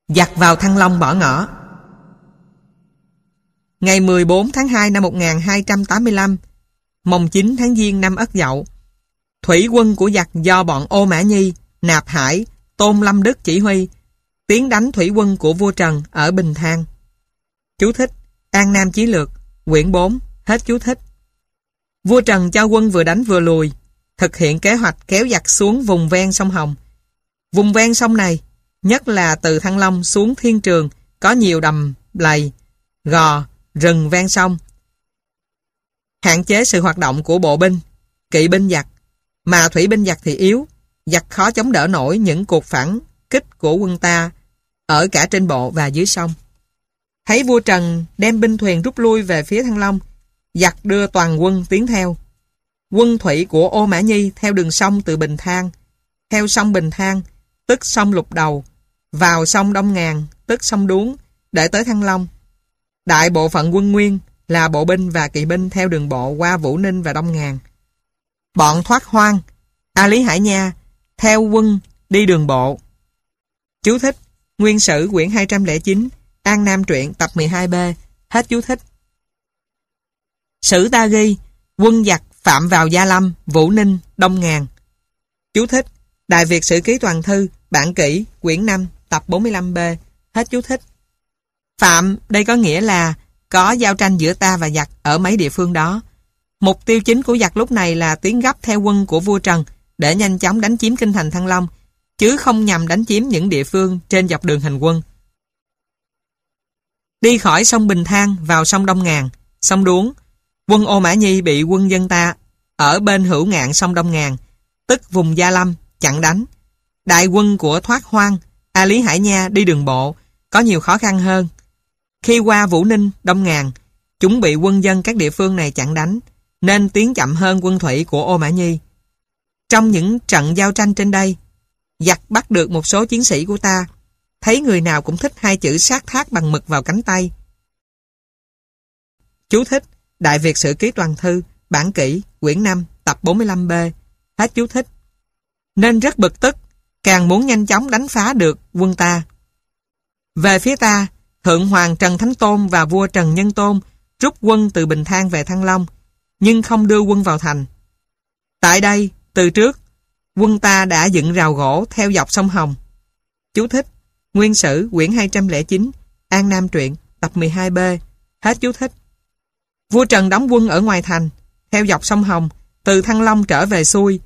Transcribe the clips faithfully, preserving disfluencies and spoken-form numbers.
Giặc vào Thăng Long bỏ ngỏ. Ngày mười bốn tháng hai năm một nghìn hai trăm tám mươi lăm, mồng chín tháng Giêng năm Ất Dậu, thủy quân của giặc do bọn Ô Mã Nhi, Nạp Hải, Tôn Lâm Đức chỉ huy, tiến đánh thủy quân của vua Trần ở Bình Thang. Chú thích: An Nam Chí Lược, quyển bốn, hết chú thích. Vua Trần cho quân vừa đánh vừa lùi, thực hiện kế hoạch kéo giặc xuống vùng ven sông Hồng. Vùng ven sông này, nhất là từ Thăng Long xuống Thiên Trường, có nhiều đầm lầy, gò, rừng ven sông. Hạn chế sự hoạt động của bộ binh, kỵ binh giặc, mà thủy binh giặc thì yếu, giặc khó chống đỡ nổi những cuộc phản kích của quân ta ở cả trên bộ và dưới sông. Thấy vua Trần đem binh thuyền rút lui về phía Thăng Long, giặc đưa toàn quân tiến theo. Quân thủy của Ô Mã Nhi theo đường sông từ Bình Thang, theo sông Bình Thang, tức sông Lục Đầu, vào sông Đông Ngàn, tức sông Đuống, để tới Thăng Long. Đại bộ phận quân Nguyên là bộ binh và kỵ binh theo đường bộ qua Vũ Ninh và Đông Ngàn. Bọn Thoát Hoang, A Lý Hải Nha theo quân đi đường bộ. Chú thích: Nguyên Sử quyển hai trăm lẻ chín, An Nam truyện tập mười hai B, hết chú thích. Sử ta ghi quân giặc phạm vào Gia Lâm, Vũ Ninh, Đông Ngàn. Chú thích: Đại Việt Sử Ký Toàn Thư, bản kỷ, quyển năm, tập bốn mươi lăm B, hết chú thích. Phạm đây có nghĩa là có giao tranh giữa ta và giặc ở mấy địa phương đó. Mục tiêu chính của giặc lúc này là tiến gấp theo quân của vua Trần để nhanh chóng đánh chiếm kinh thành Thăng Long, chứ không nhằm đánh chiếm những địa phương trên dọc đường hành quân. Đi khỏi sông Bình Thang vào sông Đông Ngàn, sông Đuống, quân Ô Mã Nhi bị quân dân ta ở bên hữu ngạn sông Đông Ngàn, tức vùng Gia Lâm, chặn đánh. Đại quân của Thoát Hoang, A Lý Hải Nha đi đường bộ, có nhiều khó khăn hơn. Khi qua Vũ Ninh, Đông Ngàn, chúng bị quân dân các địa phương này chặn đánh, nên tiến chậm hơn quân thủy của Ô Mã Nhi. Trong những trận giao tranh trên đây, giặc bắt được một số chiến sĩ của ta, thấy người nào cũng thích hai chữ sát thác bằng mực vào cánh tay. Chú thích: Đại Việt Sử Ký Toàn Thư, bản kỷ, quyển năm, tập bốn mươi lăm B, hết chú thích. Nên rất bực tức, càng muốn nhanh chóng đánh phá được quân ta. Về phía ta, Thượng Hoàng Trần Thánh Tôn và vua Trần Nhân Tôn rút quân từ Bình Thang về Thăng Long, nhưng không đưa quân vào thành. Tại đây, từ trước, quân ta đã dựng rào gỗ theo dọc sông Hồng. Chú thích: Nguyên Sử quyển hai trăm lẻ chín, An Nam truyện, tập mười hai B, hết chú thích. Vua Trần đóng quân ở ngoài thành, theo dọc sông Hồng, từ Thăng Long trở về xuôi.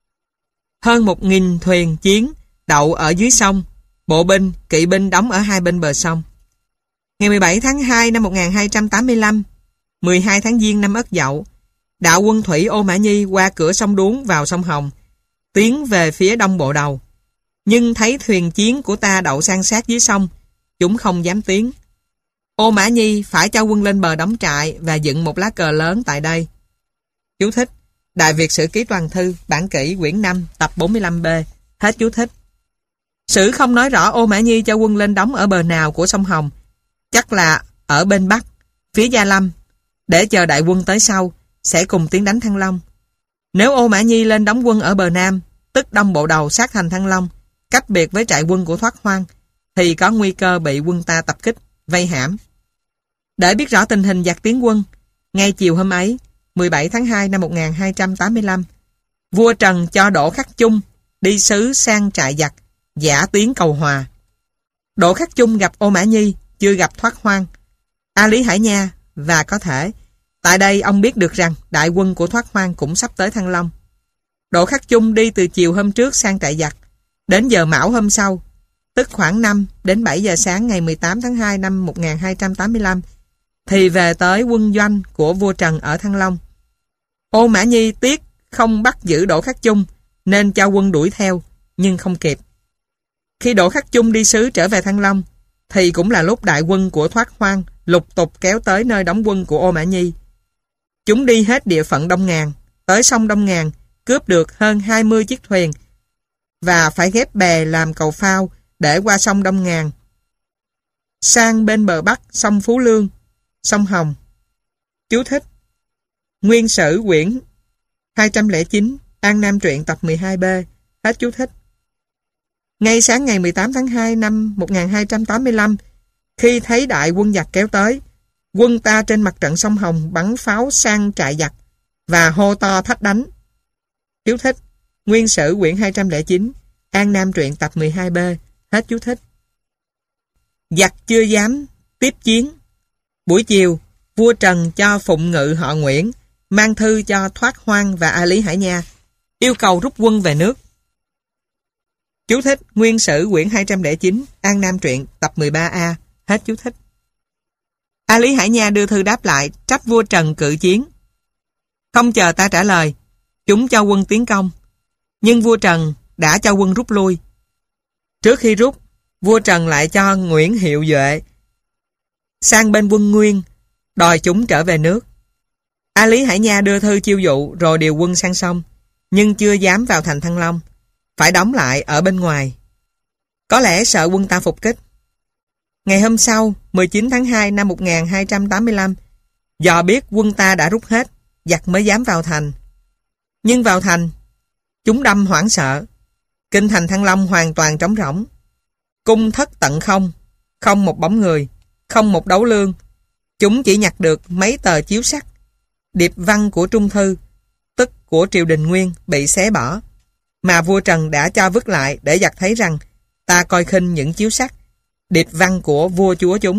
Hơn một nghìn thuyền chiến đậu ở dưới sông, bộ binh, kỵ binh đóng ở hai bên bờ sông. Ngày mười bảy tháng hai năm một nghìn hai trăm tám mươi lăm, mười hai tháng Giêng năm Ất Dậu, đạo quân thủy Ô Mã Nhi qua cửa sông Đuống vào sông Hồng, tiến về phía đông bộ đầu. Nhưng thấy thuyền chiến của ta đậu san sát dưới sông, chúng không dám tiến. Ô Mã Nhi phải cho quân lên bờ đóng trại và dựng một lá cờ lớn tại đây. Chú thích: Đại Việt Sử Ký Toàn Thư, bản kỷ, quyển năm, tập bốn mươi lăm B, hết chú thích. Sử không nói rõ Ô Mã Nhi cho quân lên đóng ở bờ nào của sông Hồng, chắc là ở bên Bắc, phía Gia Lâm, để chờ đại quân tới sau, sẽ cùng tiến đánh Thăng Long. Nếu Ô Mã Nhi lên đóng quân ở bờ Nam, tức đông bộ đầu sát thành Thăng Long, cách biệt với trại quân của Thoát Hoang, thì có nguy cơ bị quân ta tập kích, vây hãm. Để biết rõ tình hình giặc tiến quân, ngay chiều hôm ấy, mười bảy tháng hai năm một nghìn hai trăm tám mươi lăm, vua Trần cho Đỗ Khắc Chung đi sứ sang trại giặc, giả tiến cầu hòa. Đỗ Khắc Chung gặp Ô Mã Nhi, chưa gặp Thoát Hoang, A Lý Hải Nha, và có thể tại đây ông biết được rằng đại quân của Thoát Hoang cũng sắp tới Thăng Long. Đỗ Khắc Chung đi từ chiều hôm trước sang trại giặc, đến giờ mão hôm sau, tức khoảng năm đến bảy giờ sáng ngày mười tám tháng hai năm một nghìn hai trăm tám mươi lăm, thì về tới quân doanh của vua Trần ở Thăng Long. Ô Mã Nhi tiếc không bắt giữ Đỗ Khắc Chung, nên cho quân đuổi theo, nhưng không kịp. Khi Đỗ Khắc Chung đi sứ trở về Thăng Long, thì cũng là lúc đại quân của Thoát Hoang lục tục kéo tới nơi đóng quân của Ô Mã Nhi. Chúng đi hết địa phận Đông Ngàn, tới sông Đông Ngàn, cướp được hơn hai mươi chiếc thuyền, và phải ghép bè làm cầu phao để qua sông Đông Ngàn, sang bên bờ Bắc sông Phú Lương, sông Hồng. Chú thích: Nguyên Sử quyển hai trăm lẻ chín, An Nam truyện tập mười hai B, hết chú thích. Ngay sáng ngày mười tám tháng hai năm một nghìn hai trăm tám mươi lăm, khi thấy đại quân giặc kéo tới, quân ta trên mặt trận sông Hồng bắn pháo sang trại giặc và hô to thách đánh. Chú thích: Nguyên Sử quyển hai trăm lẻ chín, An Nam truyện tập mười hai B. Hết chú thích. Giặc chưa dám tiếp chiến. Buổi chiều, vua Trần cho phụng ngự họ Nguyễn mang thư cho Thoát Hoang và A Lý Hải Nha, yêu cầu rút quân về nước. Chú thích: Nguyên Sử quyển hai trăm lẻ chín, An Nam truyện tập mười ba A. Hết chú thích. A Lý Hải Nha đưa thư đáp lại, trách vua Trần cự chiến. Không chờ ta trả lời, chúng cho quân tiến công, nhưng vua Trần đã cho quân rút lui. Trước khi rút, vua Trần lại cho Nguyễn Hiệu Duệ sang bên quân Nguyên, đòi chúng trở về nước. A Lý Hải Nha đưa thư chiêu dụ rồi điều quân sang sông, nhưng chưa dám vào thành Thăng Long, phải đóng lại ở bên ngoài. Có lẽ sợ quân ta phục kích. Ngày hôm sau, mười chín tháng hai năm một nghìn hai trăm tám mươi lăm, dò biết quân ta đã rút hết, giặc mới dám vào thành. Nhưng vào thành, chúng đâm hoảng sợ. Kinh thành Thăng Long hoàn toàn trống rỗng. Cung thất tận không, không một bóng người, không một đấu lương. Chúng chỉ nhặt được mấy tờ chiếu sắt, điệp văn của Trung Thư, tức của triều đình Nguyên, bị xé bỏ, mà vua Trần đã cho vứt lại để giặc thấy rằng ta coi khinh những chiếu sắt, điệp văn của vua chúa chúng.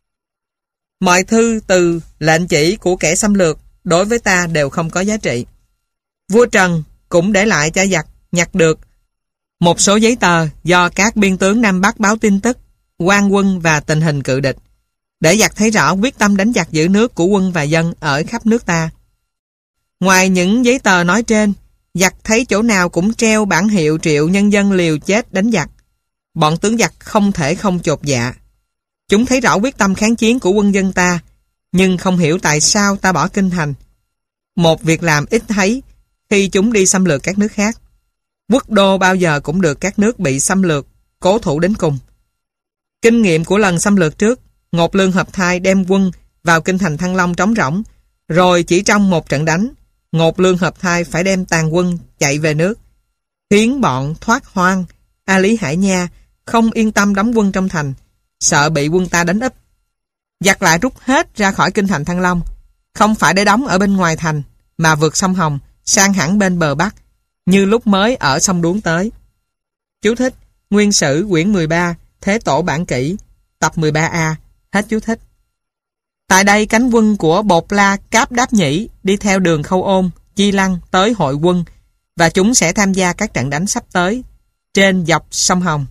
Mọi thư từ lệnh chỉ của kẻ xâm lược đối với ta đều không có giá trị. Vua Trần cũng để lại cho giặc nhặt được một số giấy tờ do các biên tướng Nam Bắc báo tin tức, quan quân và tình hình cự địch, để giặc thấy rõ quyết tâm đánh giặc giữ nước của quân và dân ở khắp nước ta. Ngoài những giấy tờ nói trên, giặc thấy chỗ nào cũng treo bản hiệu triệu nhân dân liều chết đánh giặc. Bọn tướng giặc không thể không chột dạ. Chúng thấy rõ quyết tâm kháng chiến của quân dân ta, nhưng không hiểu tại sao ta bỏ kinh thành. Một việc làm ít thấy khi chúng đi xâm lược các nước khác. Quốc đô bao giờ cũng được các nước bị xâm lược cố thủ đến cùng. Kinh nghiệm của lần xâm lược trước, Ngột Lương Hợp Thai đem quân vào kinh thành Thăng Long trống rỗng, rồi chỉ trong một trận đánh, Ngột Lương Hợp Thai phải đem tàn quân chạy về nước, khiến bọn Thoát Hoang, A Lý Hải Nha không yên tâm đóng quân trong thành, sợ bị quân ta đánh úp. Giặc lại rút hết ra khỏi kinh thành Thăng Long, không phải để đóng ở bên ngoài thành, mà vượt sông Hồng sang hẳn bên bờ Bắc, như lúc mới ở sông Đuống tới. Chú thích: Nguyên Sử quyển mười ba, Thế Tổ bản kỷ, tập mười ba A. Hết chú thích. Tại đây cánh quân của Bột La Cáp Đáp Nhĩ đi theo đường Khâu Ôn, Chi Lăng tới hội quân, và chúng sẽ tham gia các trận đánh sắp tới trên dọc sông Hồng.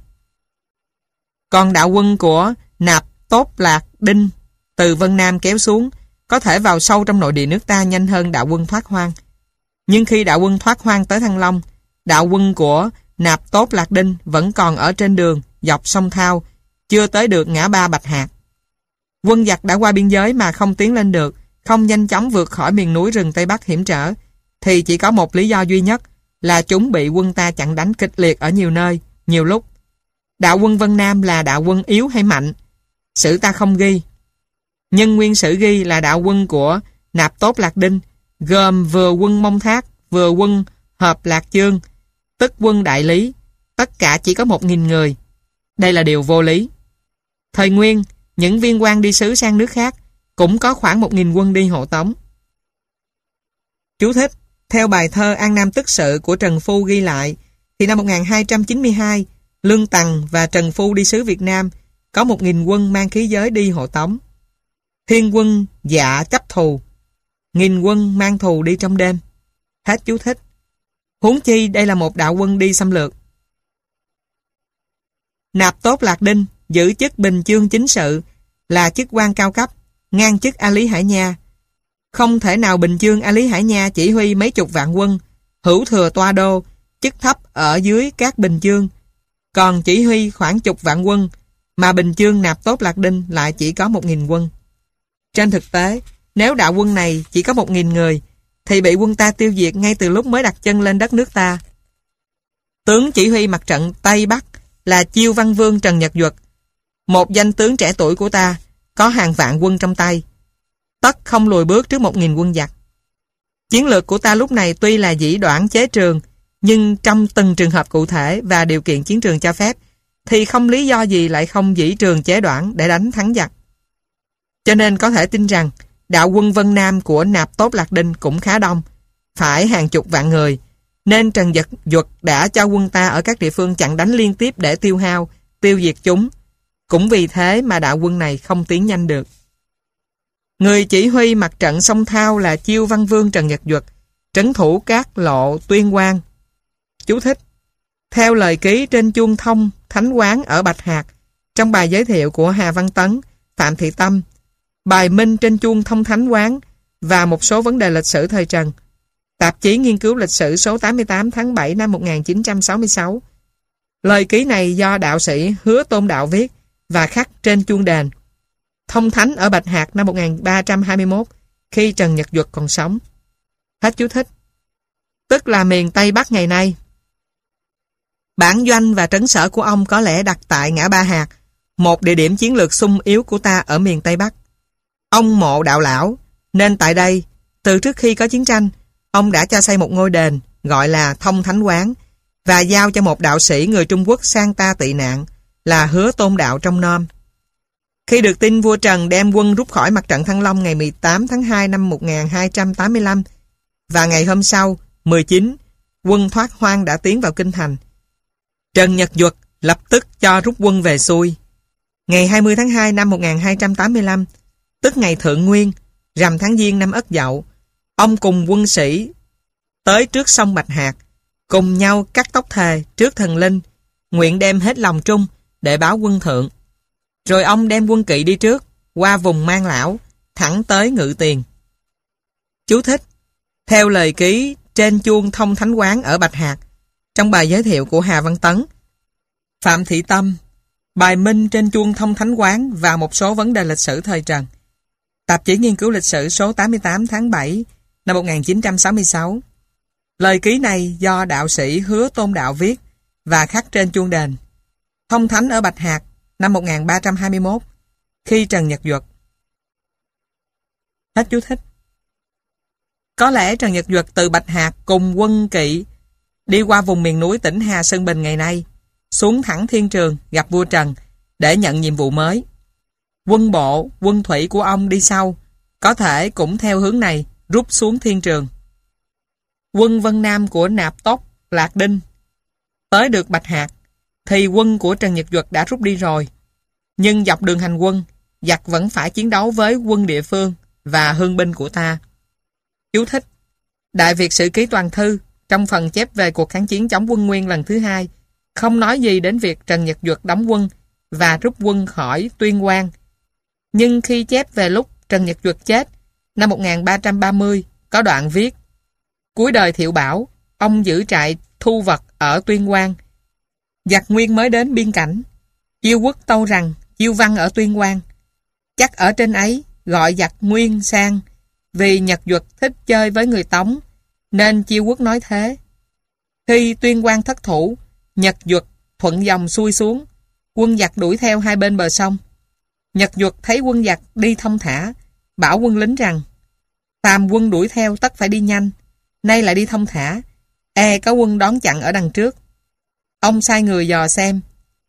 Còn đạo quân của Nạp Tốt Lạc Đinh từ Vân Nam kéo xuống có thể vào sâu trong nội địa nước ta nhanh hơn đạo quân Thoát Hoang. Nhưng khi đạo quân Thoát Hoang tới Thăng Long, đạo quân của Nạp Tốt Lạc Đinh vẫn còn ở trên đường dọc sông Thao, chưa tới được ngã ba Bạch Hạc. Quân giặc đã qua biên giới mà không tiến lên được, không nhanh chóng vượt khỏi miền núi rừng Tây Bắc hiểm trở, thì chỉ có một lý do duy nhất là chúng bị quân ta chặn đánh kịch liệt ở nhiều nơi, nhiều lúc. Đạo quân Vân Nam là đạo quân yếu hay mạnh? Sử ta không ghi. Nhưng Nguyên Sử ghi là đạo quân của Nạp Tốt Lạc Đinh, gồm vừa quân Mông Thác, vừa quân Hợp Lạc Chương, tức quân Đại Lý, tất cả chỉ có một nghìn người. Đây là điều vô lý. Thời Nguyên, những viên quan đi sứ sang nước khác cũng có khoảng một nghìn quân đi hộ tống. Chú thích: Theo bài thơ An Nam Tức Sự của Trần Phu ghi lại, thì năm một nghìn hai trăm chín mươi hai, Lương Tằng và Trần Phu đi sứ Việt Nam, có một nghìn quân mang khí giới đi hộ tống. Thiên quân dạ chấp thù, nghìn quân mang thù đi trong đêm. Hết chú thích. Huống chi đây là một đạo quân đi xâm lược. Nạp Tốt Lạc Đinh giữ chức Bình Chương Chính Sự, là chức quan cao cấp, ngang chức A Lý Hải Nha. Không thể nào Bình Chương A Lý Hải Nha chỉ huy mấy chục vạn quân, hữu thừa toa đô, chức thấp ở dưới các Bình Chương, còn chỉ huy khoảng chục vạn quân, mà Bình Chương Nạp Tốt Lạc Đinh lại chỉ có một nghìn quân. Trên thực tế, nếu đạo quân này chỉ có một nghìn người, thì bị quân ta tiêu diệt ngay từ lúc mới đặt chân lên đất nước ta. Tướng chỉ huy mặt trận Tây Bắc là Chiêu Văn Vương Trần Nhật Duật, một danh tướng trẻ tuổi của ta, có hàng vạn quân trong tay, tất không lùi bước trước một nghìn quân giặc. Chiến lược của ta lúc này tuy là dĩ đoản chế trường, Nhưng trong từng trường hợp cụ thể và điều kiện chiến trường cho phép, thì không lý do gì lại không dĩ trường chế đoản để đánh thắng giặc. Cho nên có thể tin rằng đạo quân Vân Nam của Nạp Tốt Lạc Đinh cũng khá đông, phải hàng chục vạn người, nên Trần Nhật Duật đã cho quân ta ở các địa phương chặn đánh liên tiếp để tiêu hao, tiêu diệt chúng. Cũng vì thế mà đạo quân này không tiến nhanh được. Người chỉ huy mặt trận sông Thao là Chiêu Văn Vương Trần Nhật Duật, trấn thủ các lộ Tuyên Quang. Chú thích: theo lời ký trên chuông thông Thánh Quán ở Bạch Hạc, trong bài giới thiệu của Hà Văn Tấn, Phạm Thị Tâm, bài minh trên chuông thông Thánh Quán và một số vấn đề lịch sử thời Trần, tạp chí nghiên cứu lịch sử số tám mươi tám tháng bảy năm một nghìn chín trăm sáu mươi sáu. Lời ký này do đạo sĩ Hứa Tôn Đạo viết và khắc trên chuông đền Thông Thánh ở Bạch Hạc năm một nghìn ba trăm hai mươi mốt, khi Trần Nhật Duật còn sống. Hết chú thích. Tức là miền Tây Bắc ngày nay. Bản doanh và trấn sở của ông có lẽ đặt tại ngã Ba Hạc, một địa điểm chiến lược xung yếu của ta ở miền Tây Bắc. Ông mộ đạo lão, nên tại đây, từ trước khi có chiến tranh, ông đã cho xây một ngôi đền gọi là Thông Thánh Quán và giao cho một đạo sĩ người Trung Quốc sang ta tị nạn là Hứa Tôn Đạo trong nom. Khi được tin vua Trần đem quân rút khỏi mặt trận Thăng Long ngày mười tám tháng hai năm một nghìn hai trăm tám mươi lăm và ngày hôm sau, mười chín, quân thoát hoang đã tiến vào kinh thành, Trần Nhật Duật lập tức cho rút quân về xuôi. Ngày hai mươi tháng hai năm một nghìn hai trăm tám mươi lăm, tức ngày Thượng Nguyên, rằm tháng Giêng năm Ất Dậu, ông cùng quân sĩ tới trước sông Bạch Hạc, cùng nhau cắt tóc thề trước thần linh, nguyện đem hết lòng trung để báo quân thượng. Rồi ông đem quân kỵ đi trước, qua vùng Mang Lão, thẳng tới Ngự Tiền. Chú thích: theo lời ký trên chuông Thông Thánh Quán ở Bạch Hạc, trong bài giới thiệu của Hà Văn Tấn, Phạm Thị Tâm, bài minh trên chuông Thông Thánh Quán và một số vấn đề lịch sử thời Trần, tạp chí nghiên cứu lịch sử số tám mươi tám tháng bảy năm một nghìn chín trăm sáu mươi sáu. Lời ký này do đạo sĩ Hứa Tôn Đạo viết và khắc trên chuông đền Thông Thánh ở Bạch Hạc năm một nghìn ba trăm hai mươi mốt, khi Trần Nhật Duật. Hết chú thích. Có lẽ Trần Nhật Duật từ Bạch Hạc cùng quân kỵ đi qua vùng miền núi tỉnh Hà Sơn Bình ngày nay, xuống thẳng Thiên Trường gặp vua Trần để nhận nhiệm vụ mới. Quân bộ, quân thủy của ông đi sau, có thể cũng theo hướng này rút xuống Thiên Trường. Quân Vân Nam của Nạp Tốt Lạc Đinh tới được Bạch Hạc thì quân của Trần Nhật Duật đã rút đi rồi. Nhưng dọc đường hành quân, giặc vẫn phải chiến đấu với quân địa phương và hương binh của ta. Chú thích: Đại Việt Sử Ký Toàn Thư trong phần chép về cuộc kháng chiến chống quân Nguyên lần thứ hai không nói gì đến việc Trần Nhật Duật đóng quân và rút quân khỏi Tuyên Quang. Nhưng khi chép về lúc Trần Nhật Duật chết năm một nghìn ba trăm ba mươi, có đoạn viết: cuối đời Thiệu Bảo, ông giữ trại thu vật ở Tuyên Quang. Giặc Nguyên mới đến biên cảnh, Chiêu Quốc tâu rằng Chiêu Văn ở Tuyên Quang. Chắc ở trên ấy gọi giặc Nguyên sang, vì Nhật Duật thích chơi với người Tống, nên Chiêu Quốc nói thế. Khi Tuyên Quang thất thủ, Nhật Duật thuận dòng xuôi xuống, quân giặc đuổi theo hai bên bờ sông. Nhật Duật thấy quân giặc đi thông thả, bảo quân lính rằng: phàm quân đuổi theo tất phải đi nhanh, nay lại đi thông thả, e có quân đón chặn ở đằng trước. Ông sai người dò xem,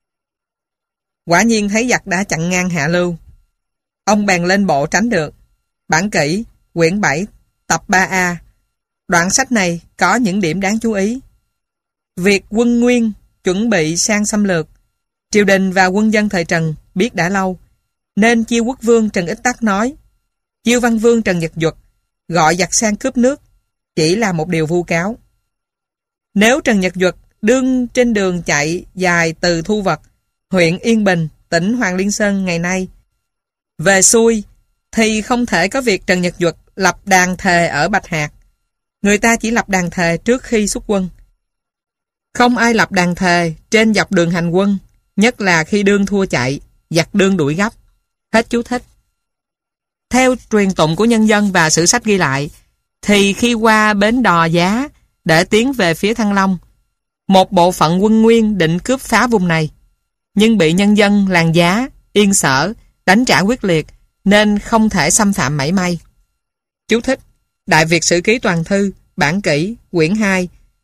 quả nhiên thấy giặc đã chặn ngang hạ lưu. Ông bèn lên bộ tránh được. Bản kỷ, quyển bảy, tập ba A. Đoạn sách này có những điểm đáng chú ý. Việc quân Nguyên chuẩn bị sang xâm lược, triều đình và quân dân thời Trần biết đã lâu, nên Chiêu Quốc Vương Trần Ích Tắc nói Chiêu Văn Vương Trần Nhật Duật gọi giặc sang cướp nước chỉ là một điều vu cáo. Nếu Trần Nhật Duật đương trên đường chạy dài từ Thu Vật, huyện Yên Bình, tỉnh Hoàng Liên Sơn ngày nay, về xuôi, thì không thể có việc Trần Nhật Duật lập đàn thề ở Bạch Hạc. Người ta chỉ lập đàn thề trước khi xuất quân. Không ai lập đàn thề trên dọc đường hành quân, nhất là khi đương thua chạy, giặc đương đuổi gấp. Hết chú thích. Theo truyền tụng của nhân dân và sử sách ghi lại, thì khi qua bến Đò Giá để tiến về phía Thăng Long, một bộ phận quân Nguyên định cướp phá vùng này, nhưng bị nhân dân làng Giá, Yên Sở đánh trả quyết liệt, nên không thể xâm phạm mảy may. Chú thích: Đại Việt Sử Ký Toàn Thư, bản kỷ, quyển hai,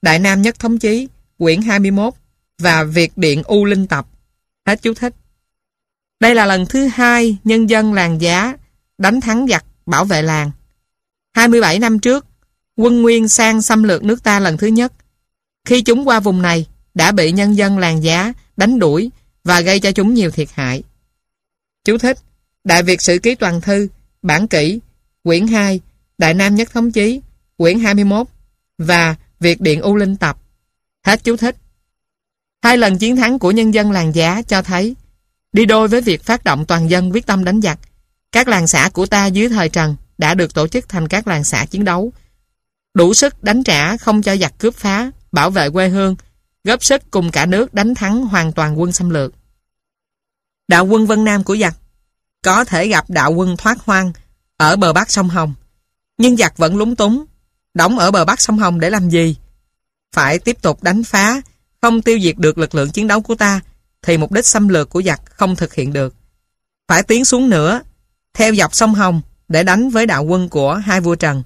Đại Nam Nhất Thống Chí, quyển hai mươi mốt và Việt Điện U Linh Tập. Hết chú thích. Đây là lần thứ hai nhân dân làng Giá đánh thắng giặc bảo vệ làng. hai mươi bảy năm trước, quân Nguyên sang xâm lược nước ta lần thứ nhất. Khi chúng qua vùng này, đã bị nhân dân làng Giá đánh đuổi và gây cho chúng nhiều thiệt hại. Chú thích. Đại Việt Sử Ký Toàn Thư, bản kỷ, quyển hai, Đại Nam Nhất Thống Chí, quyển hai mươi mốt và Việt Điện U Linh Tập. Hết chú thích. Hai lần chiến thắng của nhân dân làng Giá cho thấy, đi đôi với việc phát động toàn dân quyết tâm đánh giặc, các làng xã của ta dưới thời Trần đã được tổ chức thành các làng xã chiến đấu, đủ sức đánh trả không cho giặc cướp phá, bảo vệ quê hương, góp sức cùng cả nước đánh thắng hoàn toàn quân xâm lược. Đạo quân Vân Nam của giặc có thể gặp đạo quân thoát hoang ở bờ bắc sông Hồng, nhưng giặc vẫn lúng túng, đóng ở bờ bắc sông Hồng để làm gì? Phải tiếp tục đánh phá, không tiêu diệt được lực lượng chiến đấu của ta, thì mục đích xâm lược của giặc không thực hiện được. Phải tiến xuống nữa, theo dọc sông Hồng để đánh với đạo quân của hai vua Trần.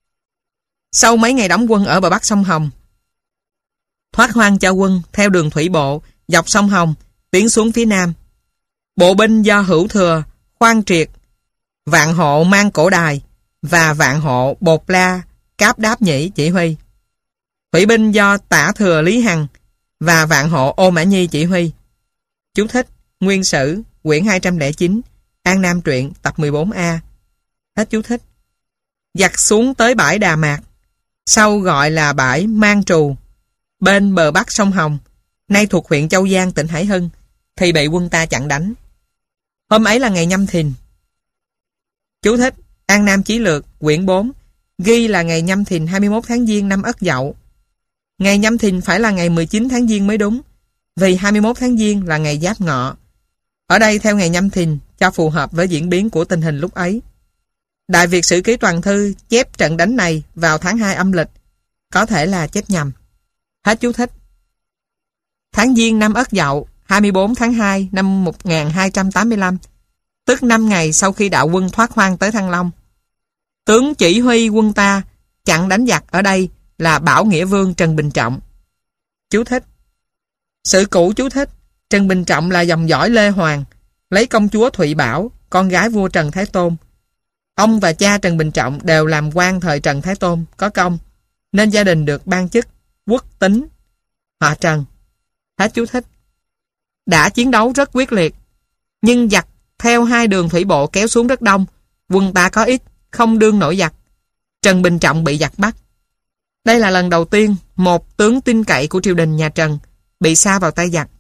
Sau mấy ngày đóng quân ở bờ bắc sông Hồng, Thoát Hoang cho quân theo đường thủy bộ dọc sông Hồng tiến xuống phía nam. Bộ binh do Hữu Thừa, Khoan Triệt, Vạn Hộ Mang Cổ Đài và Vạn Hộ Bột La Cáp Đáp Nhĩ chỉ huy. Thủy binh do Tả Thừa Lý Hằng và Vạn Hộ Ô Mã Nhi chỉ huy. Chú thích. Nguyên Sử, quyển hai trăm lẻ chín, An Nam Truyện, tập mười bốn A. Hết chú thích. Giặc xuống tới bãi Đà Mạc, sau gọi là bãi Mang Trù, bên bờ bắc sông Hồng, nay thuộc huyện Châu Giang, tỉnh Hải Hưng, thì bị quân ta chặn đánh. Hôm ấy là ngày Nhâm Thìn. Chú thích. An Nam Chí Lược, quyển bốn, ghi là ngày Nhâm Thìn hai mươi mốt tháng Giêng năm Ất Dậu. Ngày Nhâm Thìn phải là ngày mười chín tháng Giêng mới đúng, vì hai mươi mốt tháng Giêng là ngày Giáp Ngọ. Ở đây theo ngày Nhâm Thìn cho phù hợp với diễn biến của tình hình lúc ấy. Đại Việt Sử Ký Toàn Thư chép trận đánh này vào tháng hai âm lịch, có thể là chép nhầm. Hết chú thích. Tháng Giêng năm Ất Dậu, hai mươi bốn tháng hai năm một nghìn hai trăm tám mươi lăm, tức năm ngày sau khi đạo quân Thoát Hoang tới Thăng Long. Tướng chỉ huy quân ta chặn đánh giặc ở đây là Bảo Nghĩa Vương Trần Bình Trọng. Chú thích. Sử cũ chú thích. Trần Bình Trọng là dòng dõi Lê Hoàng, lấy công chúa Thụy Bảo, con gái vua Trần Thái Tôn. Ông và cha Trần Bình Trọng đều làm quan thời Trần Thái Tôn, có công, nên gia đình được ban chức quốc tính, họ Trần. Hết chú thích. Đã chiến đấu rất quyết liệt, nhưng giặc theo hai đường thủy bộ kéo xuống rất đông, quân ta có ít, không đương nổi giặc. Trần Bình Trọng bị giặc bắt. Đây là lần đầu tiên một tướng tin cậy của triều đình nhà Trần bị sa vào tay giặc.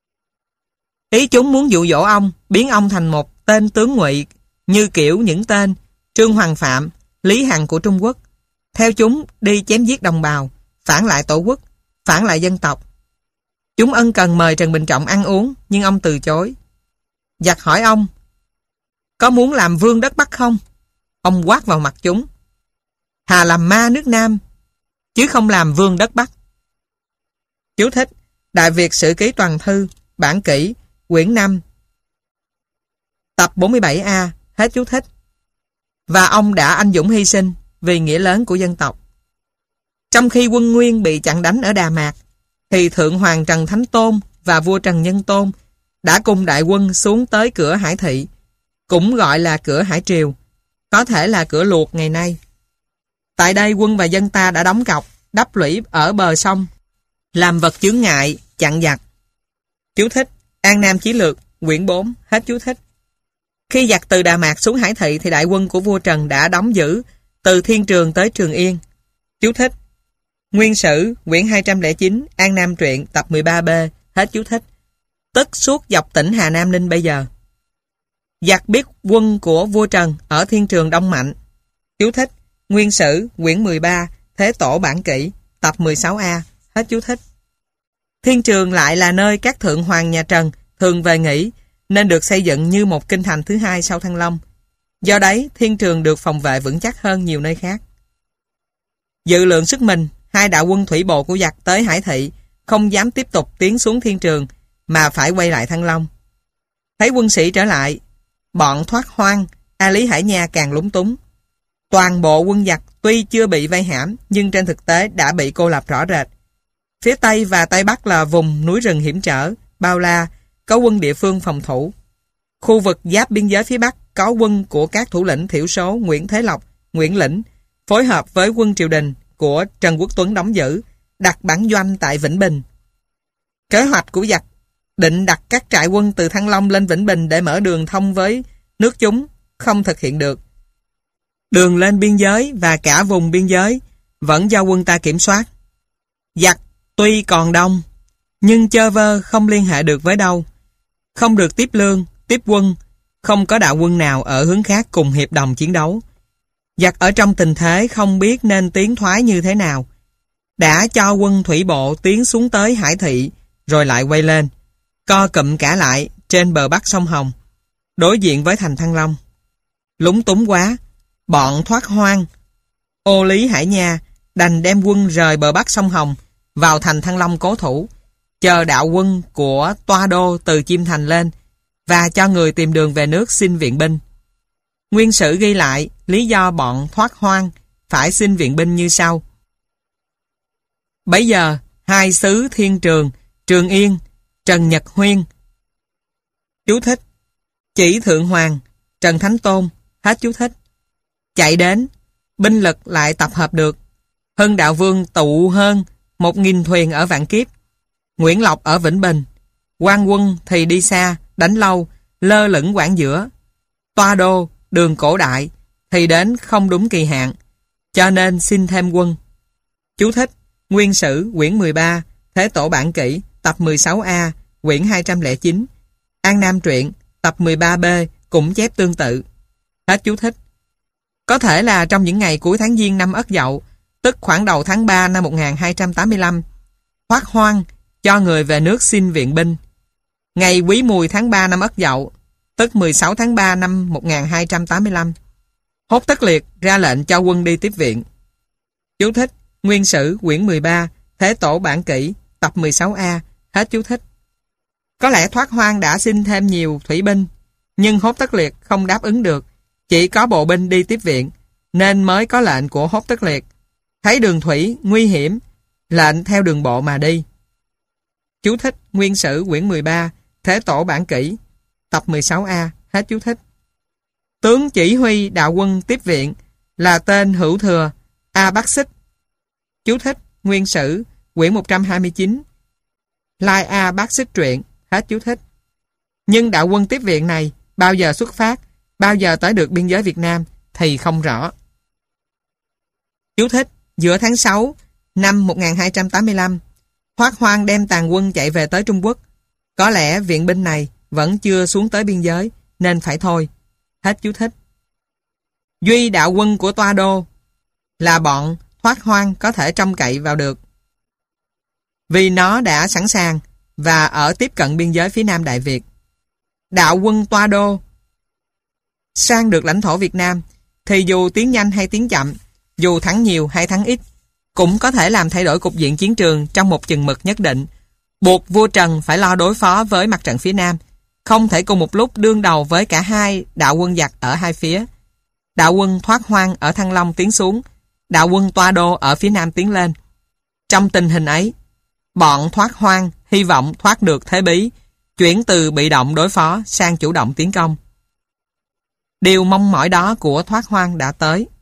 Ý chúng muốn dụ dỗ ông, biến ông thành một tên tướng ngụy như kiểu những tên Trương Hoàng Phạm, Lý Hằng của Trung Quốc. Theo chúng đi chém giết đồng bào, phản lại tổ quốc, phản lại dân tộc. Chúng ân cần mời Trần Bình Trọng ăn uống, nhưng ông từ chối. Giặc hỏi ông, có muốn làm vương đất Bắc không? Ông quát vào mặt chúng, thà làm ma nước Nam, chứ không làm vương đất Bắc. Chú thích. Đại Việt Sử Ký Toàn Thư, bản kỷ, quyển năm, tập bốn mươi bảy A. Hết chú thích. Và ông đã anh dũng hy sinh vì nghĩa lớn của dân tộc. Trong khi quân Nguyên bị chặn đánh ở Đà Mạc, thì Thượng Hoàng Trần Thánh Tôn và vua Trần Nhân Tôn đã cùng đại quân xuống tới cửa Hải Thị, cũng gọi là cửa Hải Triều, có thể là cửa Luộc ngày nay. Tại đây quân và dân ta đã đóng cọc, đắp lũy ở bờ sông, làm vật chướng ngại, chặn giặc. Chú thích. An Nam Chí Lược, quyển bốn. Hết chú thích. Khi giặc từ Đà Mạc xuống Hải Thị thì đại quân của vua Trần đã đóng giữ từ Thiên Trường tới Trường Yên. Chú thích. Nguyên Sử, quyển hai trăm lẻ chín, An Nam Truyện, tập mười ba B. Hết chú thích. Tức suốt dọc tỉnh Hà Nam Ninh bây giờ. Giặc biết quân của vua Trần ở Thiên Trường đông mạnh. Chú thích. Nguyên Sử, quyển mười ba, Thế Tổ bản kỷ, tập mười sáu A. Hết chú thích. Thiên Trường lại là nơi các thượng hoàng nhà Trần thường về nghỉ, nên được xây dựng như một kinh thành thứ hai sau Thăng Long. Do đấy, Thiên Trường được phòng vệ vững chắc hơn nhiều nơi khác. Dự lượng sức mình, hai đạo quân thủy bộ của giặc tới Hải Thị không dám tiếp tục tiến xuống Thiên Trường, mà phải quay lại Thăng Long. Thấy quân sĩ trở lại, bọn Thoát Hoang, A Lý Hải Nha càng lúng túng. Toàn bộ quân giặc tuy chưa bị vây hãm, nhưng trên thực tế đã bị cô lập rõ rệt. Phía Tây và Tây Bắc là vùng núi rừng hiểm trở, bao la, có quân địa phương phòng thủ. Khu vực giáp biên giới phía Bắc có quân của các thủ lĩnh thiểu số Nguyễn Thế Lộc, Nguyễn Lĩnh, phối hợp với quân triều đình của Trần Quốc Tuấn đóng giữ, đặt bản doanh tại Vĩnh Bình. Kế hoạch của giặc định đặt các trại quân từ Thăng Long lên Vĩnh Bình để mở đường thông với nước chúng không thực hiện được. Đường lên biên giới và cả vùng biên giới vẫn do quân ta kiểm soát. Giặc tuy còn đông, nhưng chơ vơ không liên hệ được với đâu, không được tiếp lương, tiếp quân, không có đạo quân nào ở hướng khác cùng hiệp đồng chiến đấu. Giặc ở trong tình thế không biết nên tiến thoái như thế nào, đã cho quân thủy bộ tiến xuống tới Hải Thị, rồi lại quay lên, co cụm cả lại trên bờ bắc sông Hồng, đối diện với thành Thăng Long. Lúng túng quá, bọn Thoát Hoang, Ô Lý Hải Nha đành đem quân rời bờ bắc sông Hồng vào thành Thăng Long cố thủ, chờ đạo quân của Toa Đô từ Chiêm Thành lên và cho người tìm đường về nước xin viện binh. Nguyên sử ghi lại lý do bọn Thoát Hoang phải xin viện binh như sau. Bấy giờ, hai sứ Thiên Trường, Trường Yên, Trần Nhật Huyên, chú thích, Chỉ Thượng Hoàng, Trần Thánh Tôn, hết chú thích, chạy đến, binh lực lại tập hợp được. Hưng Đạo Vương tụ hơn một nghìn thuyền ở Vạn Kiếp, Nguyễn Lộc ở Vĩnh Bình, quan quân thì đi xa, đánh lâu, lơ lửng quảng giữa. Toa Đô, Đường Cổ Đại thì đến không đúng kỳ hạn, cho nên xin thêm quân. Chú thích, Nguyên sử quyển mười ba, Thế Tổ Bản Kỷ, tập mười sáu A, quyển hai trăm lẻ chín, An Nam Truyện, tập mười ba B, cũng chép tương tự. Hết chú thích. Có thể là trong những ngày cuối tháng Giêng năm Ất Dậu, tức khoảng đầu tháng ba năm một nghìn hai trăm tám mươi lăm, Thoát Hoang cho người về nước xin viện binh. Ngày Quý Mùi tháng ba năm Ất Dậu, tức mười sáu tháng ba năm một nghìn hai trăm tám mươi lăm, Hốt Tất Liệt ra lệnh cho quân đi tiếp viện. Chú thích, Nguyên sử quyển mười ba, Thế Tổ Bản Kỷ, tập mười sáu A, hết chú thích. Có lẽ Thoát Hoang đã xin thêm nhiều thủy binh, nhưng Hốt Tất Liệt không đáp ứng được, chỉ có bộ binh đi tiếp viện, nên mới có lệnh của Hốt Tất Liệt. Thấy đường thủy nguy hiểm, lệnh theo đường bộ mà đi. Chú thích, Nguyên sử quyển mười ba, Thế Tổ Bản Kỷ, tập mười sáu A, hết chú thích. Tướng chỉ huy đạo quân tiếp viện là tên Hữu Thừa, A Bắc Xích. Chú thích, Nguyên sử quyển một trăm hai mươi chín, Lai A Bắc Xích truyện, hết chú thích. Nhưng đạo quân tiếp viện này bao giờ xuất phát, bao giờ tới được biên giới Việt Nam thì không rõ. Chú thích, giữa tháng sáu năm một nghìn hai trăm tám mươi lăm, Thoát Hoang đem tàn quân chạy về tới Trung Quốc. Có lẽ viện binh này vẫn chưa xuống tới biên giới, nên phải thôi. Hết chú thích. Duy đạo quân của Toa Đô là bọn Thoát Hoang có thể trông cậy vào được, vì nó đã sẵn sàng và ở tiếp cận biên giới phía Nam Đại Việt. Đạo quân Toa Đô sang được lãnh thổ Việt Nam thì dù tiến nhanh hay tiến chậm, dù thắng nhiều hay thắng ít, cũng có thể làm thay đổi cục diện chiến trường trong một chừng mực nhất định, buộc vua Trần phải lo đối phó với mặt trận phía Nam, không thể cùng một lúc đương đầu với cả hai đạo quân giặc ở hai phía. Đạo quân Thoát Hoang ở Thăng Long tiến xuống, đạo quân Toa Đô ở phía Nam tiến lên. Trong tình hình ấy, bọn Thoát Hoang hy vọng thoát được thế bí, chuyển từ bị động đối phó sang chủ động tiến công. Điều mong mỏi đó của Thoát Hoang đã tới.